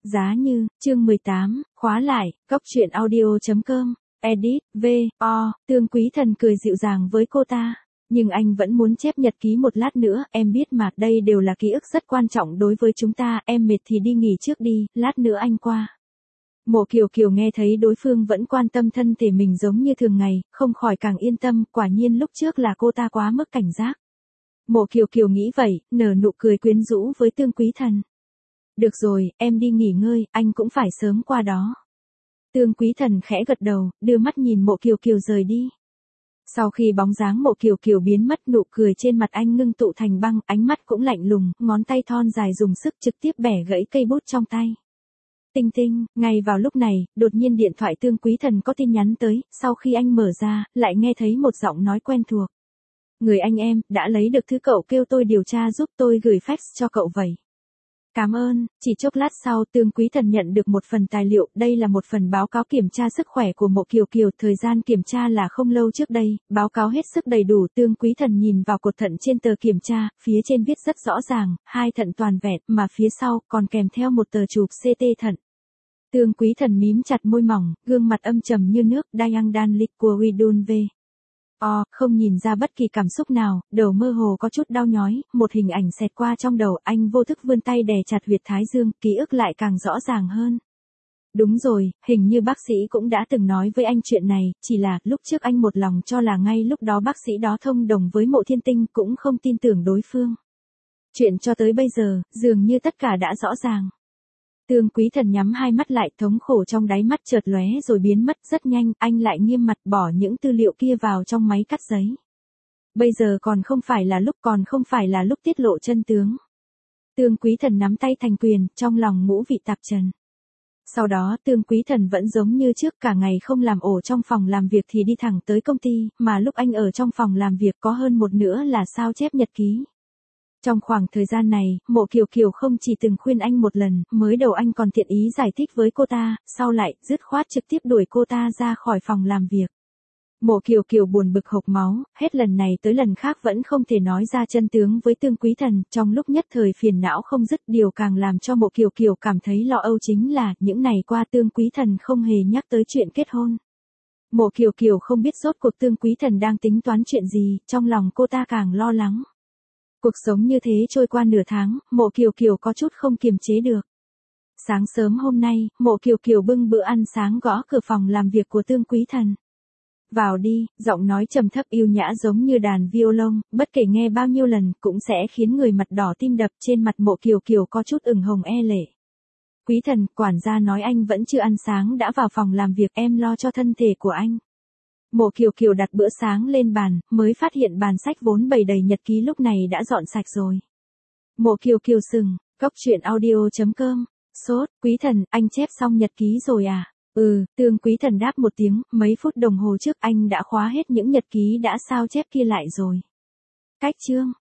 Giá như, chương 18, khóa lại, góc truyện audio.com, edit, V.O. Tương Quý Thần cười dịu dàng với cô ta. Nhưng anh vẫn muốn chép nhật ký một lát nữa, em biết mà, đây đều là ký ức rất quan trọng đối với chúng ta, em mệt thì đi nghỉ trước đi, lát nữa anh qua. Mộ Kiều Kiều nghe thấy đối phương vẫn quan tâm thân thể mình giống như thường ngày, không khỏi càng yên tâm, quả nhiên lúc trước là cô ta quá mức cảnh giác. Mộ Kiều Kiều nghĩ vậy, nở nụ cười quyến rũ với Tương Quý Thần. Được rồi, em đi nghỉ ngơi, anh cũng phải sớm qua đó. Tương Quý Thần khẽ gật đầu, đưa mắt nhìn Mộ Kiều Kiều rời đi. Sau khi bóng dáng Mộ Kiều Kiều biến mất, nụ cười trên mặt anh ngưng tụ thành băng, ánh mắt cũng lạnh lùng, ngón tay thon dài dùng sức trực tiếp bẻ gãy cây bút trong tay. Tinh tinh, ngay vào lúc này, đột nhiên điện thoại Tương Quý Thần có tin nhắn tới, sau khi anh mở ra, lại nghe thấy một giọng nói quen thuộc. Người anh em, đã lấy được thứ cậu kêu tôi điều tra giúp, tôi gửi fax cho cậu vậy. Cảm ơn. Chỉ chốc lát sau, Tương Quý Thần nhận được một phần tài liệu, đây là một phần báo cáo kiểm tra sức khỏe của Mộ Kiều Kiều, thời gian kiểm tra là không lâu trước đây, báo cáo hết sức đầy đủ. Tương Quý Thần nhìn vào cột thận trên tờ kiểm tra, phía trên viết rất rõ ràng, 2 thận toàn vẹn, mà phía sau còn kèm theo một tờ chụp CT thận. Tương Quý Thần mím chặt môi mỏng, gương mặt âm trầm như nước, Dayang Dan Liquidun V. Không nhìn ra bất kỳ cảm xúc nào, đầu mơ hồ có chút đau nhói, một hình ảnh xẹt qua trong đầu, anh vô thức vươn tay đè chặt huyệt thái dương, ký ức lại càng rõ ràng hơn. Đúng rồi, hình như bác sĩ cũng đã từng nói với anh chuyện này, chỉ là, lúc trước anh một lòng cho là ngay lúc đó bác sĩ đó thông đồng với Mộ Thiên Tinh, cũng không tin tưởng đối phương. Chuyện cho tới bây giờ, dường như tất cả đã rõ ràng. Tương Quý Thần nhắm hai mắt lại, thống khổ trong đáy mắt chợt lóe rồi biến mất, rất nhanh, anh lại nghiêm mặt bỏ những tư liệu kia vào trong máy cắt giấy. Bây giờ còn không phải là lúc tiết lộ chân tướng. Tương Quý Thần nắm tay thành quyền, trong lòng ngũ vị tạp trần. Sau đó Tương Quý Thần vẫn giống như trước, cả ngày không làm ổ trong phòng làm việc thì đi thẳng tới công ty, mà lúc anh ở trong phòng làm việc có hơn một nữa là sao chép nhật ký. Trong khoảng thời gian này, Mộ Kiều Kiều không chỉ từng khuyên anh một lần, mới đầu anh còn tiện ý giải thích với cô ta, sau lại, dứt khoát trực tiếp đuổi cô ta ra khỏi phòng làm việc. Mộ Kiều Kiều buồn bực hộc máu, hết lần này tới lần khác vẫn không thể nói ra chân tướng với Tương Quý Thần, trong lúc nhất thời phiền não không dứt. Điều càng làm cho Mộ Kiều Kiều cảm thấy lo âu chính là, những ngày qua Tương Quý Thần không hề nhắc tới chuyện kết hôn. Mộ Kiều Kiều không biết rốt cuộc Tương Quý Thần đang tính toán chuyện gì, trong lòng cô ta càng lo lắng. Cuộc sống như thế trôi qua nửa tháng, Mộ Kiều Kiều có chút không kiềm chế được. Sáng sớm hôm nay, Mộ Kiều Kiều bưng bữa ăn sáng gõ cửa phòng làm việc của Tương Quý Thần. Vào đi, giọng nói trầm thấp yêu nhã giống như đàn violon, bất kể nghe bao nhiêu lần, cũng sẽ khiến người mặt đỏ tim đập. Trên mặt Mộ Kiều Kiều có chút ửng hồng e lệ. Quý Thần, quản gia nói anh vẫn chưa ăn sáng đã vào phòng làm việc, em lo cho thân thể của anh. Mộ Kiều Kiều đặt bữa sáng lên bàn, mới phát hiện bàn sách vốn bày đầy nhật ký lúc này đã dọn sạch rồi. Mộ Kiều Kiều sừng, góc truyện audio.com, sốt, Quý Thần, anh chép xong nhật ký rồi à? Tương Quý Thần đáp một tiếng, mấy phút đồng hồ trước anh đã khóa hết những nhật ký đã sao chép kia lại rồi. Cách chương.